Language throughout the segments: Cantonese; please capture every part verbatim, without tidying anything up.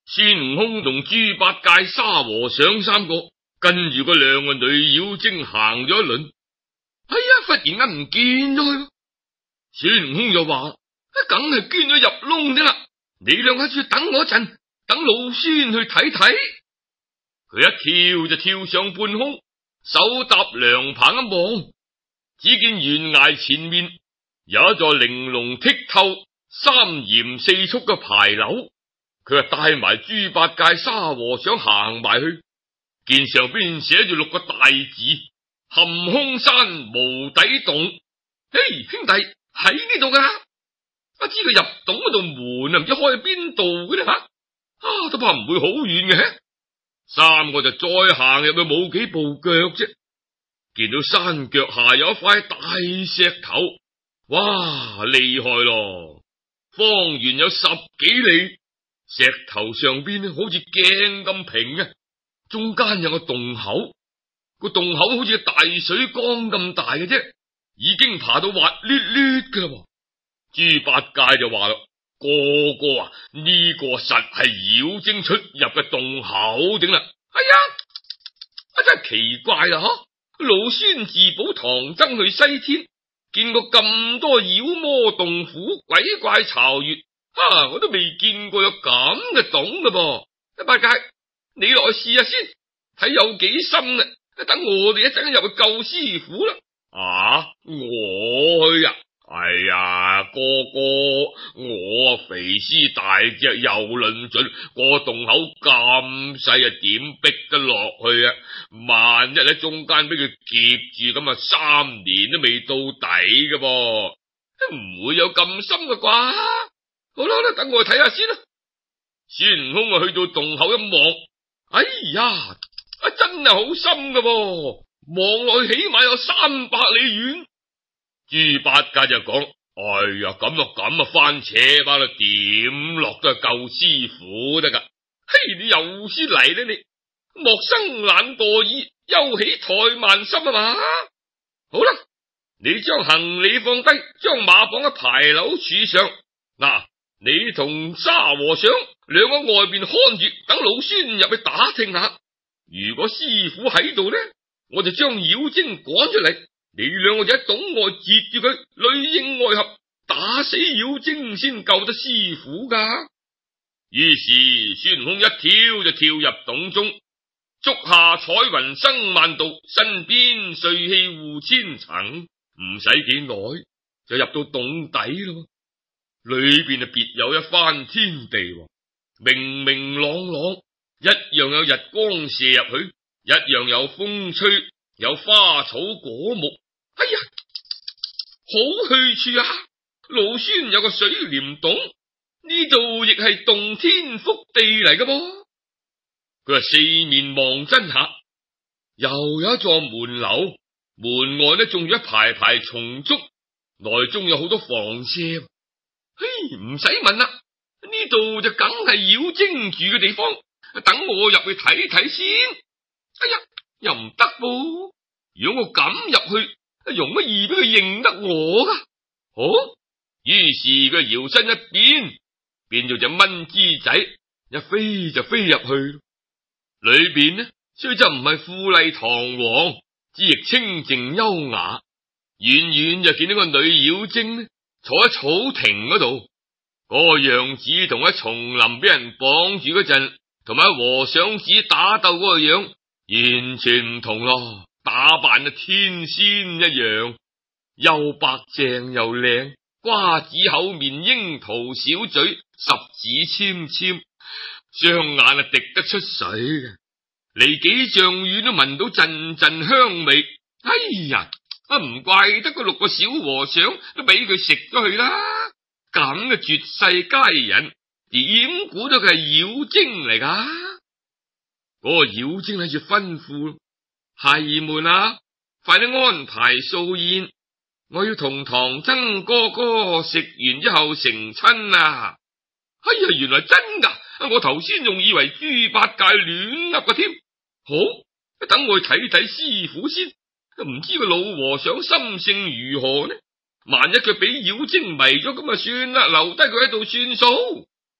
孫悟空同豬八戒、沙和尚三個跟住嗰兩個女妖精行咗一輪，哎呀，忽然間唔見咗佢。孫悟空就話：梗係捐咗入窿啲啦，你兩個住等我一陣，等老孫去睇睇。佢一跳就跳上半空，手搭涼棚一望，只見懸崖前面有一座玲瓏剔透、三嚴四速嘅牌樓。佢就帶埋豬八戒、沙和尚行埋去，見上邊寫住六個大字：含空山無底洞。嘿，兄弟喺呢度噶，不知佢入洞嗰度門啊，唔知開喺邊度嘅咧吓，啊都怕唔會好遠嘅。三個就再行入去冇幾步腳啫，見到山腳下有一塊大石頭，哇，厲害咯！方圓有十幾里，石頭上邊好似鏡咁平嘅，中間有個洞口，個洞口好似大水缸咁大嘅啫，已經爬到滑捋捋噶啦。豬八戒就話啦：哥哥啊，呢、這個實係妖精出入嘅洞口頂啦。哎呀，啊真係奇怪啦！嗬，老孫自保唐僧去西天，見過咁多妖魔洞府、鬼怪巢穴，啊，我都未見過有咁嘅洞噶噃。八戒，你落去試下先，睇有幾深啊！等我哋一陣入去救師傅啦。啊，我去啊！哎呀，哥哥，我啊肥屍大隻又論盡，個洞口咁細啊，點逼得落去啊？萬一喺中間俾佢夾住咁啊，三年都未到底㗎噃，唔會有咁深嘅啩？好啦好啦，等我去睇下先啦。孫悟空啊去到洞口一望，哎呀，啊真係好深㗎噃，望落去起碼有三百里遠。豬八戒就講：哎呀，咁啊咁啊，翻扯吧啦，點落都係救師傅得噶。嘿，你又先嚟咧，你莫生懶惰意，憂起怠慢心啊嘛。好啦，你將行李放低，將馬放喺牌樓柱上。嗱，你同沙和尚兩個外邊看住，等老孫入去打聽下。如果師傅喺度呢，我就將妖精趕出嚟。你兩個就喺洞外截住佢，裏應外合，打死妖精先救得師傅噶。於是孫悟空一跳就跳入洞中，足下彩雲生萬道，身邊瑞氣護千層，唔使幾耐就入到洞底咯。裏邊啊別有一番天地，明明朗朗，一樣有日光射入去，一樣有風吹，有花草果木。哎呀，好去處啊！老孫有個水簾洞，呢度亦係洞天福地嚟噶噃。佢話四面望真下，又有一座門樓，門外呢種咗一排排松竹，內中有好多房舍。嘿，唔使問啦，呢度就梗係妖精住嘅地方。等我入去睇睇先。哎呀，又唔得噃，如果我敢入去，容乜易俾佢認得我噶？好、哦，於是佢搖身一變，變做隻蚊枝仔，一飛就飛入去。裏邊呢，雖則唔係富麗堂皇，只亦清靜優雅。遠遠就見到個女妖精呢，坐喺草亭嗰度，嗰、那個樣子同喺叢林俾人綁住嗰陣，同埋和尚子打鬥嗰個樣完全唔同咯。打扮得天仙一樣，又白淨又靚，瓜子口面，櫻桃小嘴，十指纖纖，雙眼啊滴得出水嘅，離幾丈遠都聞到陣陣香味。哎呀，啊唔怪得嗰六個小和尚都俾佢食咗去啦。咁嘅絕世佳人，點估到佢係妖精嚟噶？嗰、那個妖精喺住吩咐。孩兒們啊，快啲安排素宴，我要同唐僧哥哥食完之後成親啊！哎呀，原來真噶，我頭先仲以為豬八戒亂噏嘅添。好，等我去睇睇師傅先，唔知個老和尚心性如何呢？萬一佢俾妖精迷咗，咁啊算啦，留低佢喺度算數。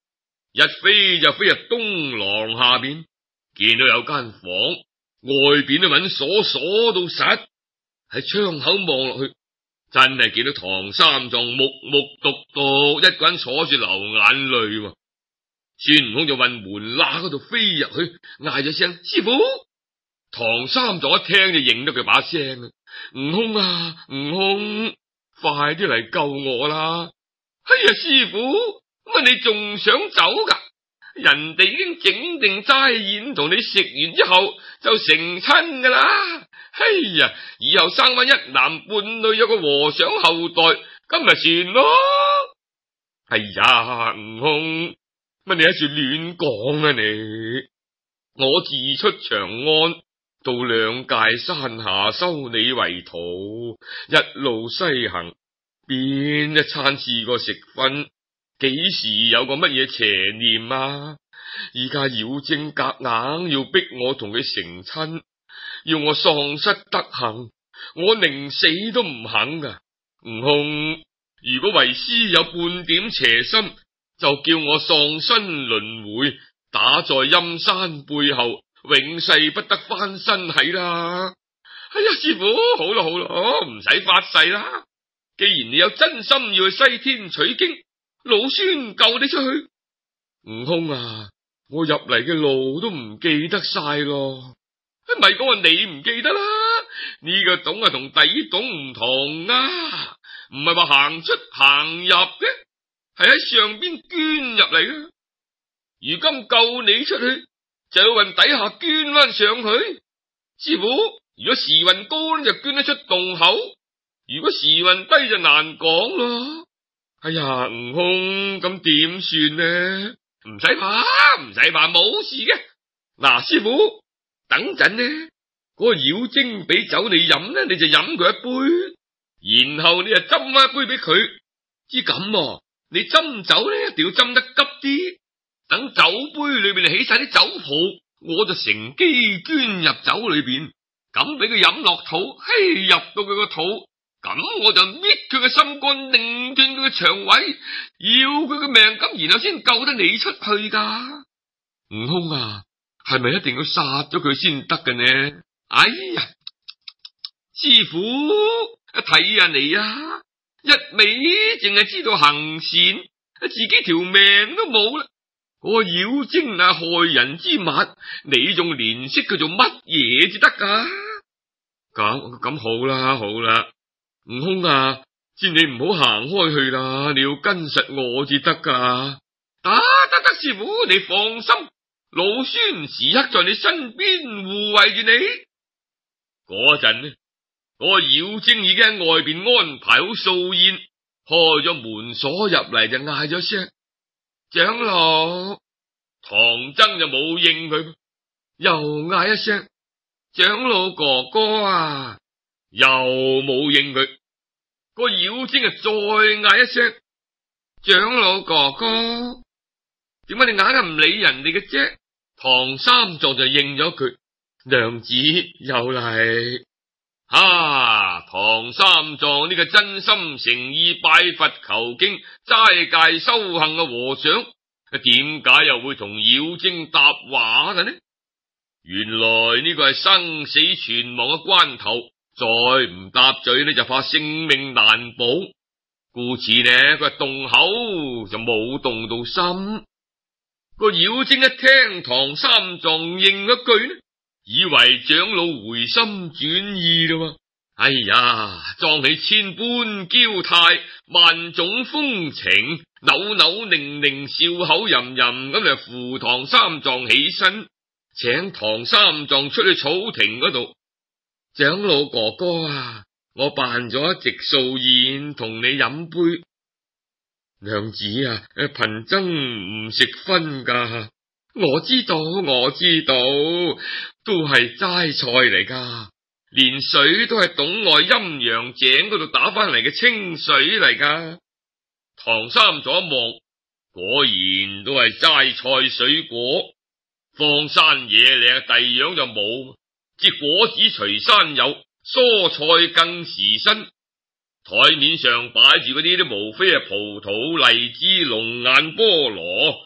一飛就飛入東廊下邊，見到有間房，外邊都揾鎖鎖到實，喺窗口望落去，真係見到唐三藏木木獨獨一個人坐住流眼淚。孫悟空就運門罅嗰度飛入去，嗌咗聲師傅。唐三藏一聽就認得佢把聲啊！悟空啊，悟空，快啲嚟救我啦！哎呀，師傅，乜你仲想走噶？人哋已經整定齋宴同你食完之後就成親噶啦！哎呀，以後生翻一男半女，有個和尚後代，咁咪算咯！哎呀，悟空，乜你喺處亂講啊你？我自出長安到兩界山下收你為徒，一路西行，邊一餐試過食飯？幾時有個乜嘢邪念啊？而家妖精夾硬要逼我同佢成親，要我喪失德行，我寧死都唔肯噶。悟空，如果為師有半點邪心，就叫我喪身輪回，打在陰山背後，永世不得翻身係啦。哎呀，師傅，好啦好啦，唔使發誓啦。既然你有真心要去西天取經，老孫救你出去。悟空啊，我入嚟嘅路都唔記得晒咯。咪講話你唔記得啦，呢個洞啊同第二洞唔同啊，唔係話行出行入嘅，係喺上邊捐入嚟嘅。如今救你出去，就要運底下捐翻上去。師傅，如果時運高就捐得出洞口，如果時運低就難講咯。哎呀，悟空，咁點算呢？唔使怕，唔使怕，冇事嘅。嗱，師傅，等陣呢，嗰個妖精俾酒你飲呢，你就飲佢一杯，然後你就斟翻一杯俾佢。知咁，你斟酒呢，一定要斟得急啲，等酒杯裏邊起晒啲酒泡，我就乘機捐入酒裏邊，咁俾佢飲落肚，嘿，入到佢個肚。咁我就搣佢嘅心肝，擰斷佢嘅腸胃，要佢嘅命，咁然後先救得你出去噶。悟空啊，係咪一定要殺咗佢先得嘅呢？哎呀，師傅，睇下你啊，一味淨係知道行善，自己條命都冇啦。嗰個妖精啊，害人之物，你仲憐惜佢做乜嘢至得噶？咁咁好啦，好啦。悟空啊，先你唔好行開去啦，你要跟實我至得噶。得得得，師傅你放心，老孫時刻在你身邊護衛住你。嗰陣呢，嗰個妖精已經喺外邊安排好素宴，開咗門鎖入嚟就嗌咗聲長老。唐僧就冇應佢，又嗌一聲長老哥哥啊，又冇應佢。個妖精啊，再嗌一聲長老哥哥，點解你硬係唔理人哋嘅啫？唐三藏就應咗佢，娘子又嚟。啊，唐三藏呢個真心誠意拜佛求經齋戒修行嘅和尚，點解又會同妖精搭話嘅呢？原來呢個係生死存亡嘅關頭，再唔搭嘴呢就怕性命難保，故此呢佢動口就冇動到心。個妖精一聽唐三藏應一句呢，以為長老回心轉意啦。哎呀，裝起千般嬌態，萬種風情，扭扭擰擰，笑口吟吟咁嚟扶唐三藏起身，請唐三藏出去草亭嗰度。長老哥哥啊，我辦咗一席素宴同你飲杯。娘子啊，貧僧唔食葷噶。我知道，我知道，都係齋菜嚟噶，連水都係洞外陰陽井嗰度打翻嚟嘅清水嚟噶。唐三藏一望，果然都係齋菜水果，荒山野嶺第樣就冇。只果子隨山有，蔬菜更時新。台面上擺住嗰啲都無非係葡萄、荔枝、龍眼、菠蘿，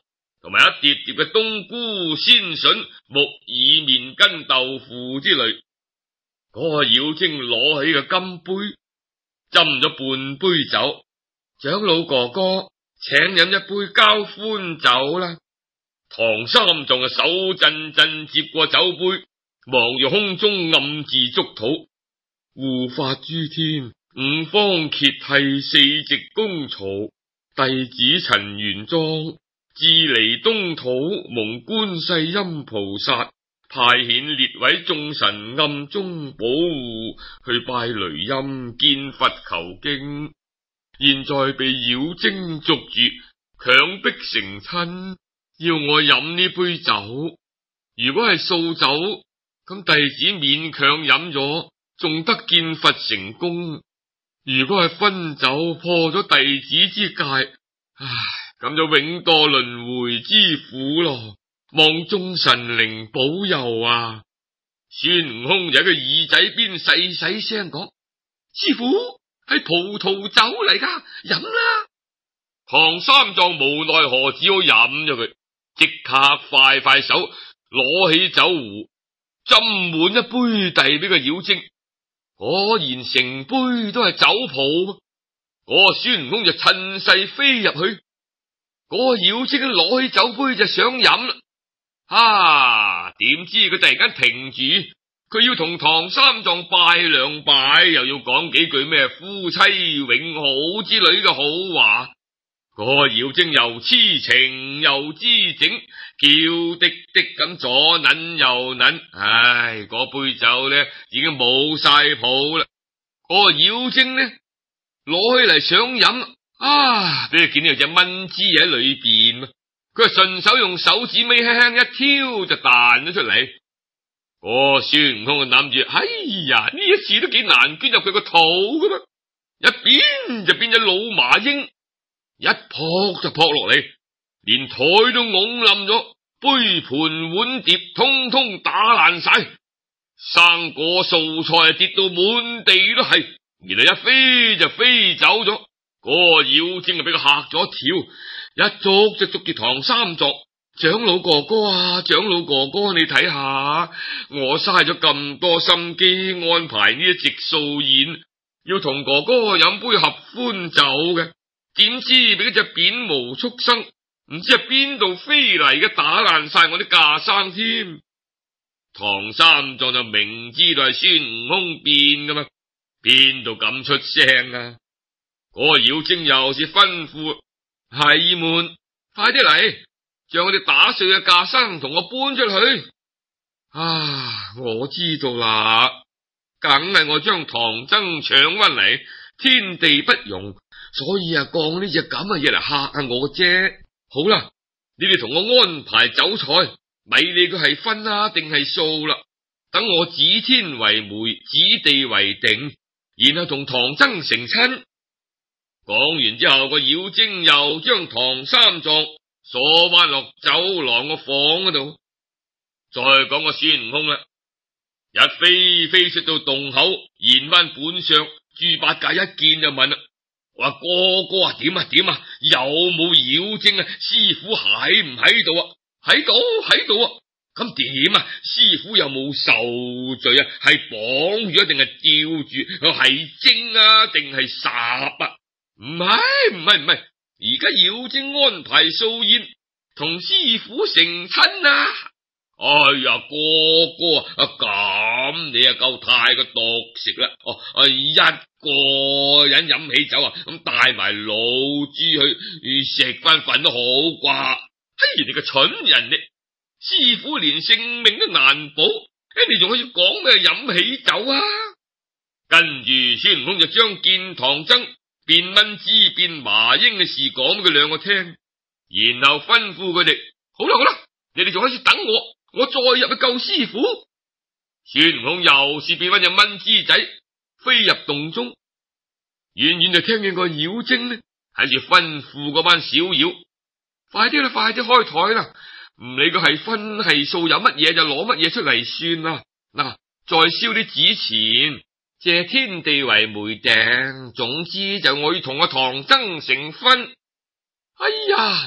同埋一碟碟嘅冬菇、鮮筍、木耳、麵筋、豆腐之類。嗰、那個妖精攞起個金杯，斟咗半杯酒，長老哥哥，請飲一杯交歡酒啦。唐三藏就手震震接過酒杯，望住空中暗自祝禱：護法諸天，五方揭諦，四值功曹，弟子陳玄奘自離東土，蒙觀世音菩薩派遣列位眾神暗中保護，去拜雷音見佛求經，現在被妖精捉住，強迫成親，要我飲呢杯酒。如果係素酒，咁弟子勉強飲咗，仲得見佛成功。如果係分酒，破咗弟子之戒，唉，咁就永墮輪回之苦咯。望眾神靈保佑啊！孫悟空就喺佢耳仔邊細細聲講：師父，係葡萄酒嚟噶，飲啦！唐三藏無奈何，只好飲咗佢，即刻快快手攞起酒壺，斟滿一杯遞俾個妖精。果然成杯都係酒泡。嗰個孫悟空就趁勢飛入去，嗰個妖精攞起酒杯就想飲啦。啊！點知佢突然間停住，佢要同唐三藏拜兩拜，又要講幾句咩夫妻永好之類嘅好話。嗰個妖精又痴情又知整，叫滴滴咁左捻右捻，唉，嗰杯酒呢已經冇晒譜啦。嗰個妖精呢攞起嚟想飲，啊，俾佢見到有隻蚊滋喺裏邊，佢順手用手指尾輕輕一挑就彈咗出嚟。嗰個孫悟空就諗住，哎呀，呢一次都幾難捐入佢個肚噶嘛，一變就變咗老麻鷹，一撲就撲落嚟，連台都拱冧咗，杯盤碗碟通通打爛晒，生果素菜跌到滿地都係，然後一飛就飛走咗。嗰、那個妖精就俾佢嚇咗一跳，一捉就捉住唐三藏：長老哥哥啊，長老哥哥，你睇下，我嘥咗咁多心機安排呢一席素宴，要同哥哥飲杯合歡酒嘅，點知俾嗰隻扁毛畜生唔知係邊度飛嚟嘅，打爛晒我啲架生添。唐三藏就明知道係孫悟空變噶嘛，邊度敢出聲啊？嗰、那個妖精又是吩咐：孩兒們，快啲嚟，將我哋打碎嘅架生同我搬出去。啊，我知道啦，梗係我將唐僧搶翻嚟，天地不容，所以啊，降呢隻咁嘅嘢嚟嚇下我啫。好啦，你哋同我安排酒菜，咪理佢係分啊定係素啦。等我指天為媒，指地為定，然後同唐僧成親。講完之後，個妖精又將唐三藏鎖翻落酒廊個房嗰度。再講個孫悟空啦，一飛飛出到洞口，現翻本相。豬八戒一見就問啦：話哥哥啊，點啊點啊，有冇妖精啊？師傅喺唔喺度啊？喺度喺度啊！咁點啊？師傅有冇受罪啊？係綁住定係吊住？係精啊定係煞啊？唔係唔係唔係，而家妖精安排素宴，同師傅成親啊！哎呀，哥哥啊，咁你啊夠太過毒食啦！哦，啊，一個人飲起酒啊，咁帶埋老豬去食翻飯都好啩？嘿，你個蠢人咧！師傅連性命都難保，你仲可以講咩飲起酒啊？跟住孫悟空就將見唐僧變蚊滋變麻鷹嘅事講俾佢兩個聽，然後吩咐佢哋：好啦好啦，你哋仲可以等我，我再入去救師傅。孫悟空又是變翻隻蚊滋仔，飛入洞中，遠遠就聽見個妖精呢喺住吩咐嗰班小妖：快啲啦，快啲開台啦！唔理佢係分係數，有乜嘢就攞乜嘢出嚟算啦。嗱，再燒啲紙錢，借天地為媒訂，總之就我要同阿唐僧成婚。哎呀，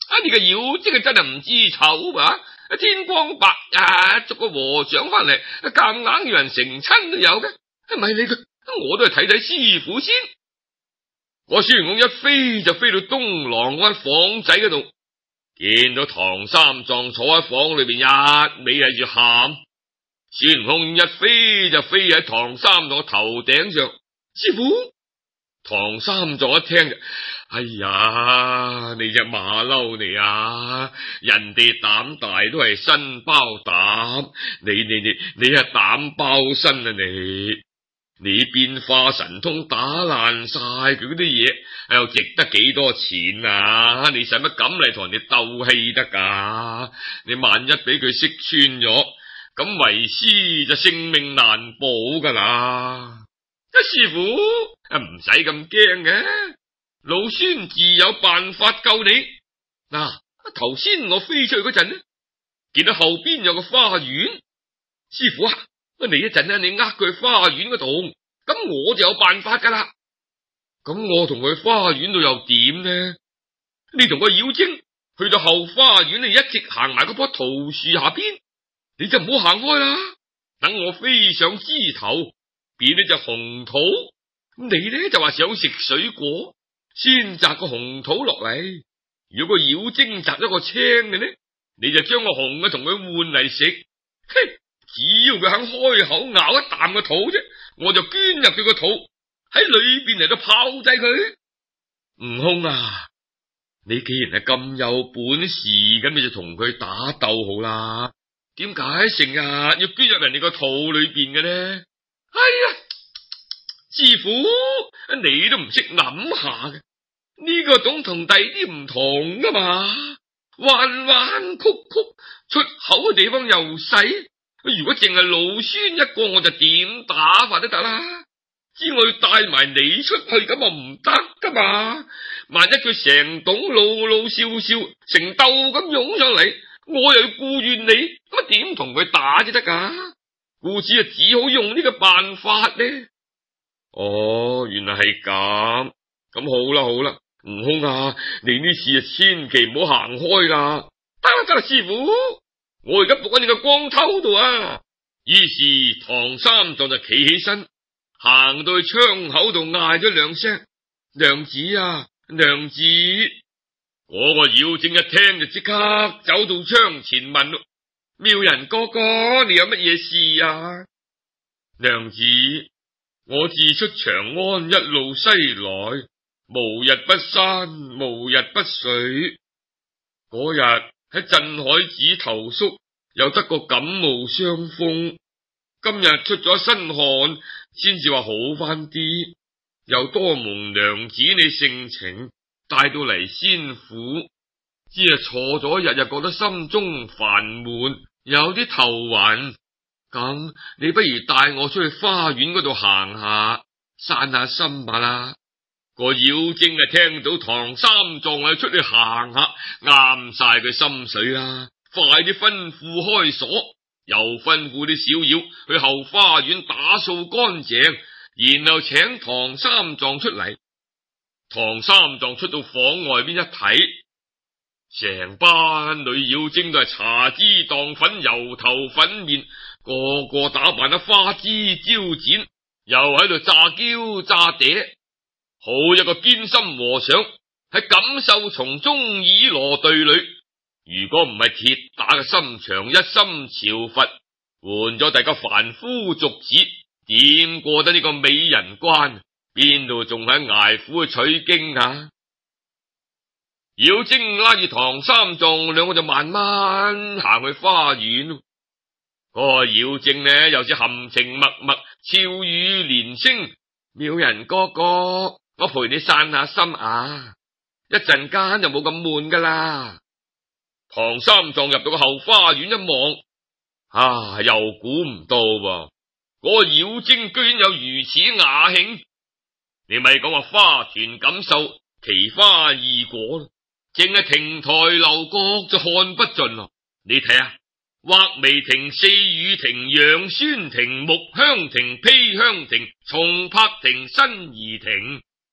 啊！你個妖精真係唔知醜啊！天光白日捉個和尚翻嚟，夾硬要人成親都有嘅，咪理佢，我都係睇睇師傅先。我孫悟空一飛就飛到東廊嗰間房仔嗰度，見到唐三藏坐喺房裏邊一味係住喊。孫悟空一飛就飛喺唐三藏頭頂上，師傅。唐三藏一聽就，哎呀，你隻馬騮嚟啊！人哋膽大都係身包膽，你你你你係膽包身啊你！你變化神通打爛晒佢嗰啲嘢，又值得幾多錢啊？你使乜咁嚟同人哋鬥氣得噶？你萬一俾佢識穿咗，咁為師就性命難保噶啦！師傅唔使咁驚嘅，老孫自有辦法救你。嗱，頭先我飛出去嗰陣呢，見到後邊有個花園，師傅啊，你一陣呢，你呃佢去花園嗰度，咁我就有辦法噶啦。咁我同佢花園度又點呢？你同個妖精去到後花園，你一直行埋嗰棵桃樹下邊，你就唔好行開啦。等我飛上枝頭，變呢隻紅桃，你呢就話想食水果，先摘個紅桃落嚟。如果個妖精摘咗個青嘅呢，你就將個紅嘅同佢換嚟食。嘿，只要佢肯開口咬一啖個桃啫，我就捐入佢個肚，喺裏邊嚟到炮製佢。悟空啊，你既然係咁有本事，咁你就同佢打鬥好啦。點解成日要捐入人哋個肚裏邊嘅呢？哎呀，師傅，你都唔識諗下嘅，呢個種同第啲唔同噶嘛，彎彎曲曲，出口嘅地方又細。如果淨係老孫一個，我就點打法都得啦。只我要帶埋你出去，咁啊唔得噶嘛。萬一佢成棟老老少少成竇咁湧上嚟，我又要顧怨你，咁點同佢打至得噶？故此啊，只好用呢個辦法呢。哦，原來係咁，咁好啦好啦，悟空啊，你呢次啊千祈唔好行開啦。得啦得啦，師傅，我而家伏喺你個光頭度啊。於是唐三藏就企起身，行到去窗口度嗌咗兩聲：娘子啊，娘子！嗰個妖精一聽就即刻走到窗前問咯：妙人哥哥，你有乜嘢事啊？娘子，我自出長安一路西來，無日不山，無日不水。嗰日喺鎮海寺投宿，又得個感冒傷風，今日出咗身汗，先至話好翻啲。又多蒙娘子你盛情，帶到嚟仙府，只係坐咗一日，又覺得心中煩悶，有啲頭暈。咁你不如帶我出去花園嗰度行下，散下心吧啦。個妖精啊，聽到唐三藏啊出去行下，啱晒佢心水啦，快啲吩咐開鎖，又吩咐啲小妖去後花園打掃乾淨，然後請唐三藏出嚟。唐三藏出到房外邊一睇，成班女妖精都係搽脂蕩粉、油頭粉面，個個打扮得花枝招展，又喺度詐嬌詐嗲。好一個堅心和尚喺錦繡叢中以羅對女，如果唔係鐵打嘅心腸，一心朝佛，換咗大家凡夫俗子，點過得呢個美人關？邊度仲喺挨苦去取經啊？妖精拉住唐三藏兩個就慢慢行去花園。嗰個妖精呢，又是含情脈脈，俏語連聲：妙人哥哥，我陪你散下心啊，一陣間就冇咁悶噶啦。唐三藏入到個後花園一望，啊，又估唔到噃，嗰個妖精居然有如此雅興。你咪講話花團錦繡，奇花異果，淨係亭台樓閣就看不盡咯。你睇下，畫眉亭、四語亭、楊孫亭、木香亭、披香亭、松柏亭、新怡亭，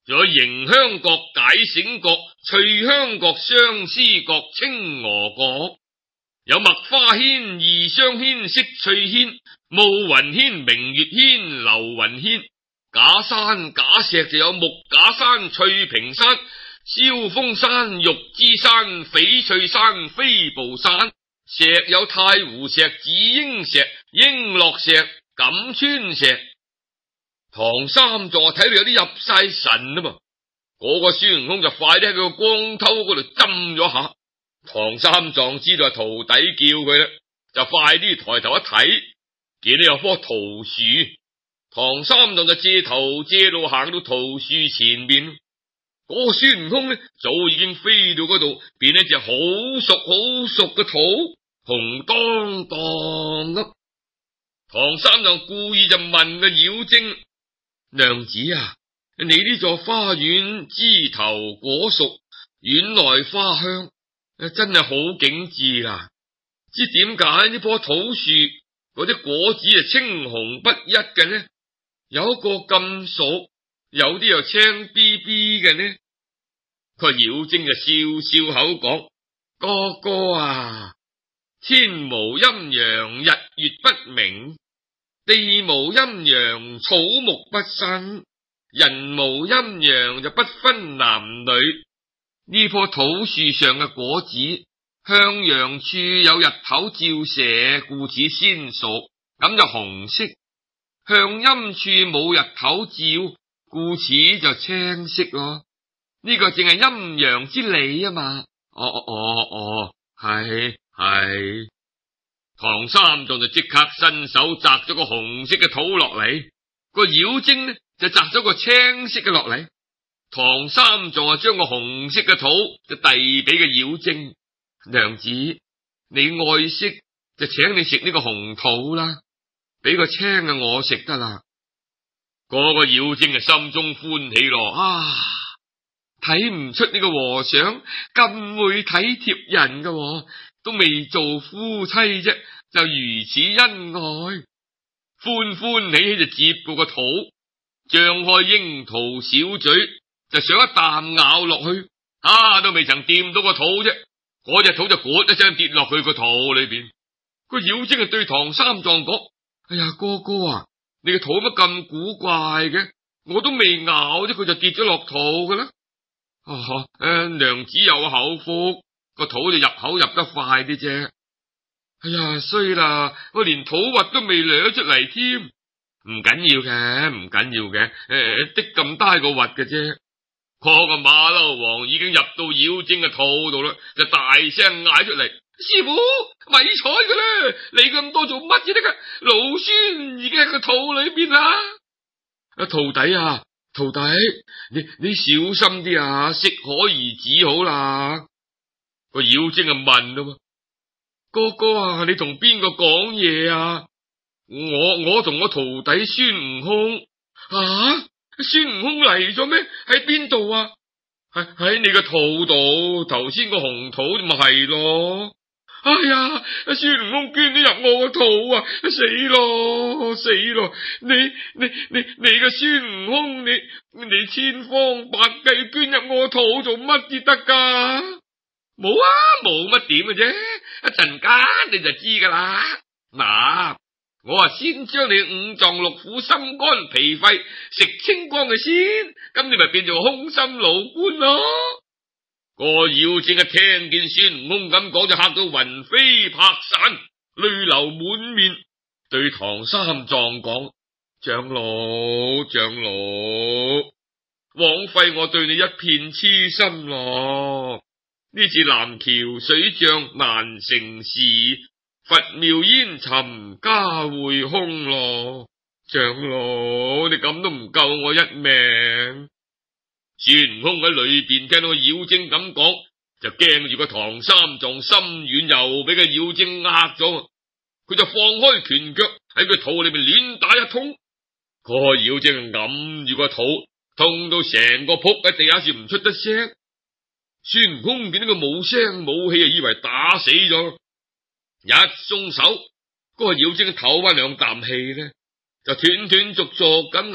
仲有迎香閣、解繩閣、翠香閣、相思閣、青娥閣，有麥花軒、異香軒、色翠軒、暮雲軒、明月軒、流雲軒。假山假石就有木假山、翠屏山、霄峰山、玉芝山、翡翠山、飛步山。石有太湖石、紫英石、瓔珞石、錦川石。唐三藏睇到有啲入晒神啊嘛，嗰、那個孫悟空就快啲喺佢個光頭嗰度針咗下。唐三藏知道係徒弟叫佢啦，就快啲抬頭一睇，見到有棵桃樹。唐三藏就借頭借路行到桃樹前面，嗰、那個孫悟空呢，早已經飛到嗰度，變一隻好熟好熟嘅桃，紅當當咁。唐三藏故意就問個妖精：娘子啊，你呢座花園枝頭果熟，院內花香，真係好景致啦！知點解呢棵桃樹嗰啲果子係青紅不一嘅呢？有一個咁熟，有啲又青逼逼嘅呢？個妖精就笑笑口講：哥哥啊，天無陰陽日月不明，地無陰陽草木不生，人無陰陽就不分男女。呢棵桃樹上嘅果子向陽處有日頭照射，故此鮮熟，咁就紅色；向陰處冇日頭照，故此就青色咯。呢、這個正係陰陽之理啊嘛。哦哦哦哦，係係。唐三藏就即刻伸手摘咗個紅色嘅桃落嚟，個妖精呢就摘咗個青色嘅落嚟。唐三藏啊，將個紅色嘅桃就遞俾個妖精：娘子，你愛惜就請你食呢個紅桃啦，俾個青嘅我食得啦。嗰、那個妖精啊，心中歡喜咯，啊，睇唔出呢個和尚咁會體貼人㗎，都未做夫妻啫，就如此恩愛，歡歡喜喜就接過個桃，張開櫻桃小嘴，就想一啖咬落去，啊，都未曾掂到個桃啫，嗰隻桃就咕一聲跌落去個肚裏邊。個妖精就對唐三藏講：哎呀，哥哥啊，你個肚乜咁古怪嘅？我都未咬啫，佢就跌咗落肚噶啦。啊，誒、呃，娘子有口福，個肚就入口入得快啲啫。哎呀，衰啦，我連肚核都未掠出嚟添。唔緊要嘅，唔緊要嘅，誒、呃，的咁大個核嘅啫。嗰個馬騮王已經入到妖精嘅肚度啦，就大聲嗌出嚟：師傅，咪睬佢啦！你咁多做乜嘢得噶？老孫已經喺個肚裏邊啦！啊，徒弟啊，徒弟，你你小心啲啊，適可而止好啦。個妖精就問啦：哥哥啊，你同邊個講嘢啊？我我同我徒弟孫悟空。啊？孫悟空嚟咗咩？喺邊度啊？喺喺你個肚度，頭先個紅桃咪係咯。哎呀，孫悟空捐咗入我個肚啊！死咯死咯！你你你你個孫悟空，你你千方百計捐入我個肚做乜至得噶？冇啊，冇乜點嘅啫，一陣間你就知噶啦。嗱，我啊先將你五臟六腑、心肝脾肺食清光嘅先，咁你咪變做空心老官咯。個妖精一聽見孫悟空咁講，就嚇到魂飛魄散，淚流滿面，對唐三藏講：長老長老，枉費我對你一片痴心咯。呢次南橋水漲難成事，佛廟煙沉家會空咯。長老，你咁都唔救我一命。孫悟空喺裏邊聽到個妖精咁講，就驚住個唐三藏心軟，又俾個妖精呃咗，佢就放開拳腳喺佢肚裏邊亂打一通。個妖精揞住個肚，痛到成個仆喺地下時唔出得聲。孫悟空見到佢冇聲冇氣，就以為打死咗，一鬆手，嗰個妖精唞翻兩啖氣咧，就斷斷續續咁嗌：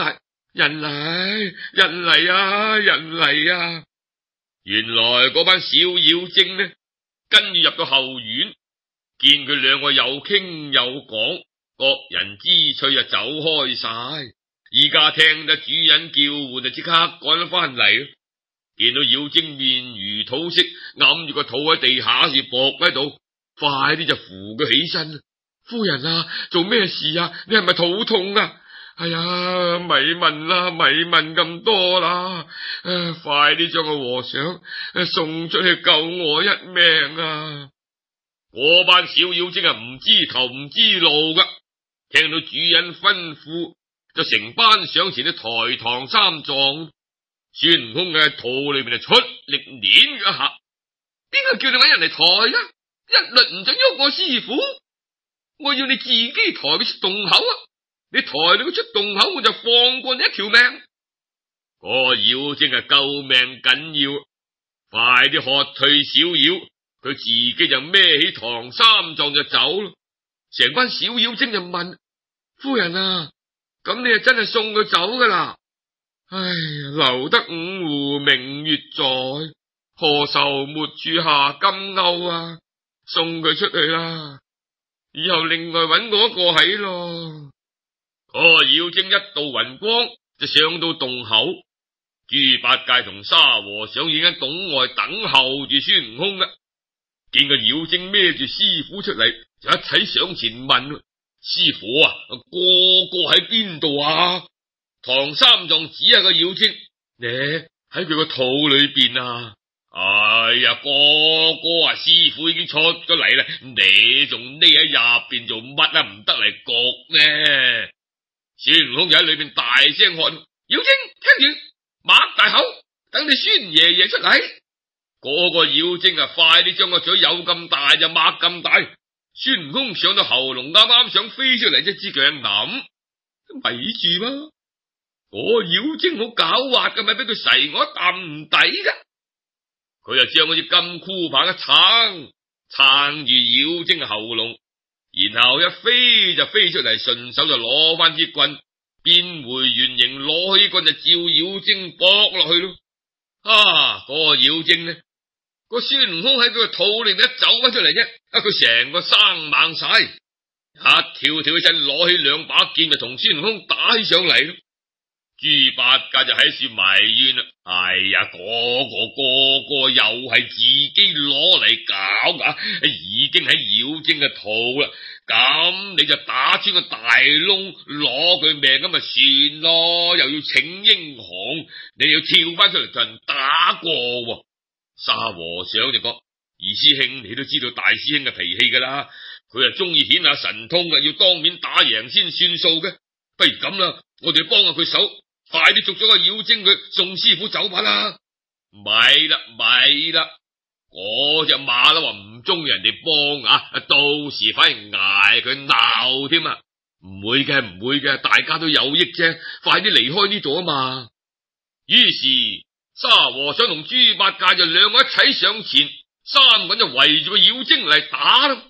人嚟，人嚟啊，人嚟啊！原來嗰班小妖精呢，跟住入到後院，見佢兩個又傾又講，各人知趣就走開晒。依家聽得主人叫喚，就即刻趕翻嚟。見到妖精面如土色，揞住個肚喺地下，好似仆喺度，快啲就扶佢起身。夫人啊，做咩事啊？你係咪肚痛啊？哎呀，咪問啦，咪問咁多啦！啊，快啲將個和尚送出去救我一命啊！嗰班小妖精啊，唔知頭唔知路噶，聽到主人吩咐，就成班上前去抬唐三藏。孫悟空嘅肚裏邊就出力捻咗一下，邊個叫你搵人嚟抬啊？一律唔准喐我師傅，我要你自己抬佢出洞口啊！你抬到佢出洞口，我就放過你一條命。嗰個妖精係救命緊要，快啲喝退小妖，佢自己就孭起唐三藏就走咯。成班小妖精就問夫人啊，咁你係真係送佢走噶啦？唉呀，留得五湖明月在，何愁沒處下金鈎啊！送佢出去啦，以後另外搵我一個喺咯。嗰個妖精一道雲光就上到洞口，豬八戒同沙和尚已經喺洞外等候住孫悟空啦。見個妖精孭住師傅出嚟，就一齊上前問：師傅啊，哥哥喺邊度啊？唐三藏指下個妖精，你喺佢個肚裏邊啊！哎呀，哥哥啊，師傅已經出咗嚟啦，你仲匿喺入邊做乜啊？唔得嚟焗咩？孫悟空就喺裏邊大聲喝：妖精，聽住，擘大口，等你孫爺爺出嚟。嗰個妖精啊，快啲將個嘴有咁大就擘咁大。孫悟空上到喉嚨，啱啱想飛出嚟，一支腳諗，咪住嘛！嗰個妖精好狡猾噶，咪俾佢噬我一啖唔抵噶。佢就將嗰支金箍棒一撐，撐住妖精嘅喉嚨，然後一飛就飛出嚟，順手就攞翻支棍，變回原形，攞起棍就照妖精搏落去咯。啊，嗰個妖精呢？個孫悟空喺佢個肚裏面一走翻出嚟啫，啊，佢成個生猛晒，一跳跳起身，攞起兩把劍就同孫悟空打起上嚟咯。豬八戒就喺處埋怨啦，哎呀，嗰個哥哥又係自己攞嚟搞噶，已經喺妖精嘅肚啦，咁你就打穿個大窿攞佢命咁咪算咯，又要請英雄，你要跳翻出嚟同人打過。沙和尚就講：二師兄，你都知道大師兄嘅脾氣噶啦，佢係中意顯下神通嘅，要當面打贏先算數嘅。不如咁啦，我哋幫下佢手，快啲捉咗個妖精佢送師傅走吧啦！咪啦咪啦，嗰隻馬騮話唔中意人哋幫啊，到時反而挨佢鬧添啊！唔會嘅，唔會嘅，大家都有益啫，快啲離開呢度啊嘛！於是沙和尚同豬八戒就兩個一齊上前，三個人就圍住個妖精嚟打啦。